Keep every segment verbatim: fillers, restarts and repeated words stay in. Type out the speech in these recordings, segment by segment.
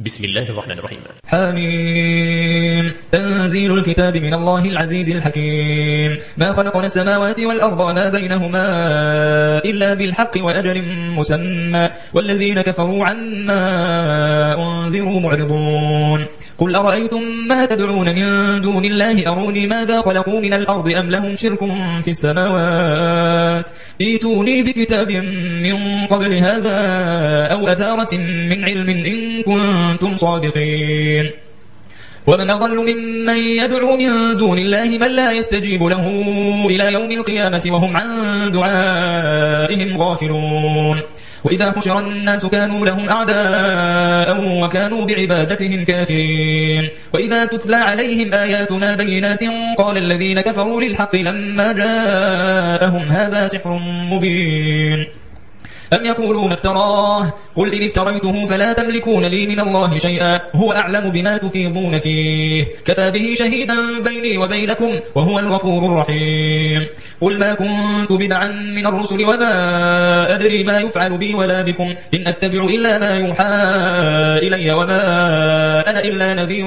بسم الله الرحمن الرحيم. حميم. تنزيل الكتاب من الله العزيز الحكيم. ما خلقنا السماوات والأرض وما بينهما إلا بالحق وأجل مسمى والذين كفروا عما أنذروا معرضون. قل أرأيتم ما تدعون من دون الله أروني ماذا خلقوا من الأرض أم لهم شرك في السماوات ائتوني بكتاب من قبل هذا أو أثارة من علم إن كنتم صادقين. ومن أضل ممن يدعو من دون الله من لا يستجيب له إلى يوم القيامة وهم عن دعائهم غافلون. وإذا حشر الناس كانوا لهم أعداء وكانوا بعبادتهم كافرين. وإذا تتلى عليهم آياتنا بينات قال الذين كفروا للحق لما جاءهم هذا سحر مبين. أم يقولون افتراه قل إن افتريته فلا تملكون لي من الله شيئا هو أعلم بما تفيضون فيه كفى به شهيدا بيني وبينكم وهو الغفور الرحيم. قل ما كنت بدعا من الرسل وما أدري ما يفعل بي ولا بكم إن أتبع إلا ما يوحى إلي وما أنا إلا نذير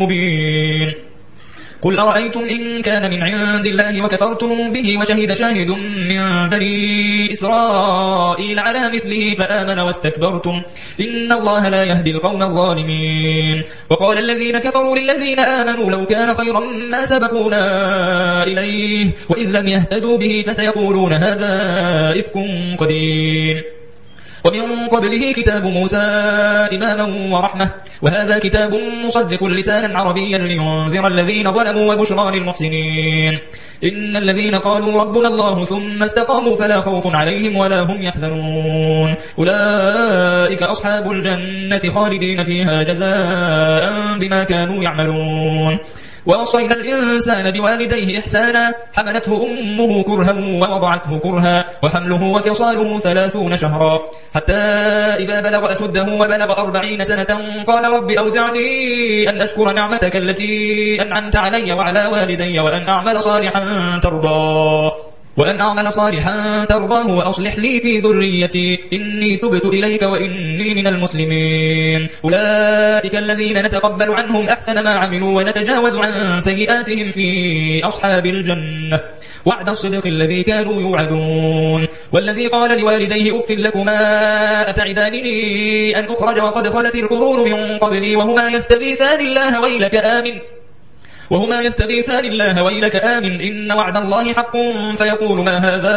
مبين. قل أرأيتم إن كان من عند الله وكفرتم به وشهد شاهد من بني إسرائيل على مثله فآمن واستكبرتم إن الله لا يهدي القوم الظالمين. وقال الذين كفروا للذين آمنوا لو كان خيرا ما سبقونا إليه وإذ لم يهتدوا به فسيقولون هذا إفك قديم. ومن قبله كتاب موسى إماما ورحمة وهذا كتاب مصدق لسانا عربيا لينذر الذين ظلموا وبشرى للمحسنين. إن الذين قالوا ربنا الله ثم استقاموا فلا خوف عليهم ولا هم يحزنون أولئك أصحاب الجنة خالدين فيها جزاء بما كانوا يعملون. ووصينا الإنسان بوالديه إحسانا حملته أمه كرها ووضعته كرها وحمله وفصاله ثلاثون شهرا حتى إذا بلغ أشده وبلغ أربعين سنة قال رب أوزعني أن أشكر نعمتك التي أنعمت علي وعلى والدي وأن أعمل صالحا ترضاه وأن أعمل صالحا ترضاه وأصلح لي في ذريتي إني تبت إليك وإني من المسلمين. أولئك الذين نتقبل عنهم أحسن ما عملوا ونتجاوز عن سيئاتهم في أصحاب الجنة وعد الصدق الذي كانوا يوعدون. والذي قال لوالديه أف لكما أتعدانني أن أخرج وقد خلت القرون من قبلي وهما يستغيثان الله ويلك آمن وهما يستغيثان الله ويلك آمن إن وعد الله حق فيقول ما هذا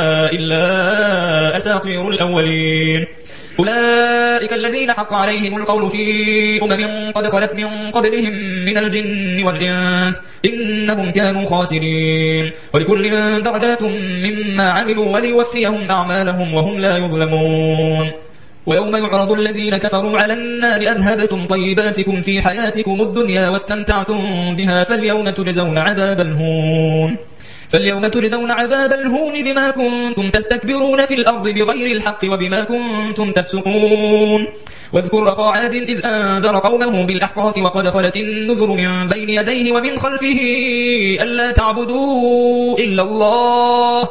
إلا أساطير الأولين. أولئك الذين حق عليهم القول في أمم قد خلت من قبلهم من الجن والإنس إنهم كانوا خاسرين. ولكل درجات مما عملوا وليوفيهم أعمالهم وهم لا يظلمون. ويوم يعرض الذين كفروا على النار أذهبتم طيباتكم في حياتكم الدنيا واستمتعتم بها فاليوم تجزون عذاب الهون فاليوم تجزون عذاب الهون بما كنتم تستكبرون في الأرض بغير الحق وبما كنتم تفسقون. واذكر أخا عاد إذ أنذر قومه بالأحقاف وقد خلت النذر من بين يديه ومن خلفه ألا تعبدوا إلا الله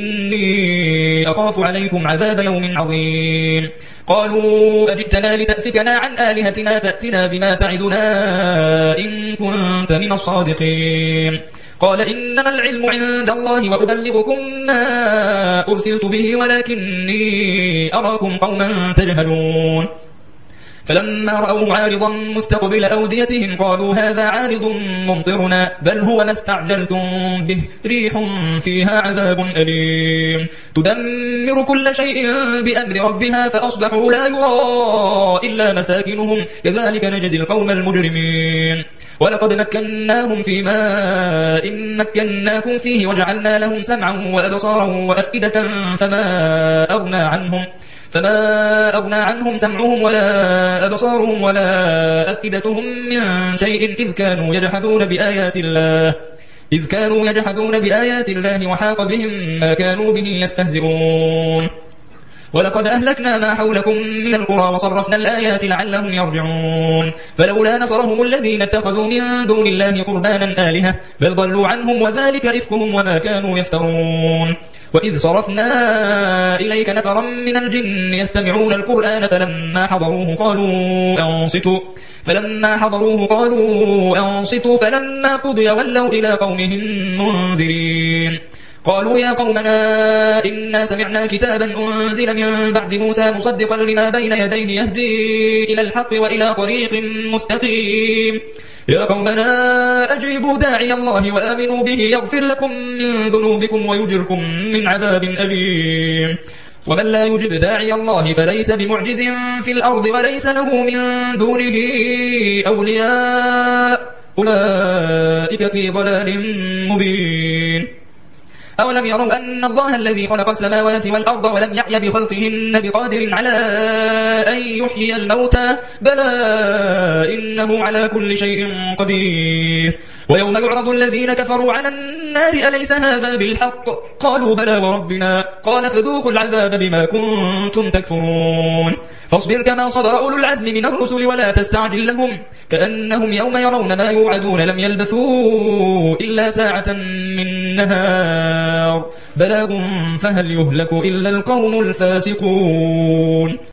إني أخاف عليكم عذاب يوم عظيم. قالوا أجئتنا لتأفكنا عن آلهتنا فأتنا بما تعدنا إن كنت من الصادقين. قال إنما العلم عند الله وأبلغكم ما أرسلت به ولكني أراكم قوما تجهلون. فلما رأوا عارضا مستقبل أوديتهم قالوا هذا عارض ممطرنا بل هو ما استعجلتم به ريح فيها عذاب أليم تدمر كل شيء بأمر ربها فأصبحوا لا يرى إلا مساكنهم كذلك نجزي القوم المجرمين. ولقد مكناهم في ماء مكناكم فيه وجعلنا لهم سمعا وأبصارا وأفئدة فما أغنى عنهم فما أغنى عنهم سمعهم ولا أبصارهم ولا أفئدتهم من شيء إذ كانوا يجحدون بآيات الله إذ كانوا يجحدون بآيات الله وحاق بهم ما كانوا به يستهزئون. ولقد أهلكنا ما حولكم من القرى وصرفنا الآيات لعلهم يرجعون فلولا نصرهم الذين اتخذوا من دون الله قربانا آلهة بل ضلوا عنهم وذلك إفكهم وما كانوا يفترون وإذ صرفنا إليك نفرا من الجن يستمعون القرآن فلما حضروه قالوا أنصتوا فلما حضروه قالوا أنصتوا فلما قضي ولوا إلى قومهم منذرين قالوا يا قومنا إنا سمعنا كتابا أنزل من بعد موسى مصدقا لما بين يديه يهدي إلى الحق وإلى طريق مستقيم يا قومنا أجيبوا داعي الله وآمنوا به يغفر لكم من ذنوبكم ويجركم من عذاب أليم ومن لا يجب داعي الله فليس بمعجز في الأرض وليس له من دونه أولياء أولئك في ضلال مبين أولم يروا أن الله الذي خلق السماوات والأرض ولم يعي بخلقهن بقادر على أن يحيي الموتى بلى إنه على كل شيء قدير ويوم يعرض الذين كفروا على النار أليس هذا بالحق قالوا بلى وربنا قال فذوقوا العذاب بما كنتم تكفرون فاصبر كما صبر أولو العزم من الرسل ولا تستعجل لهم كأنهم يوم يرون ما يوعدون لم يلبثوا إلا ساعة من نهار بلاغ فهل يهلك إلا القوم الفاسقون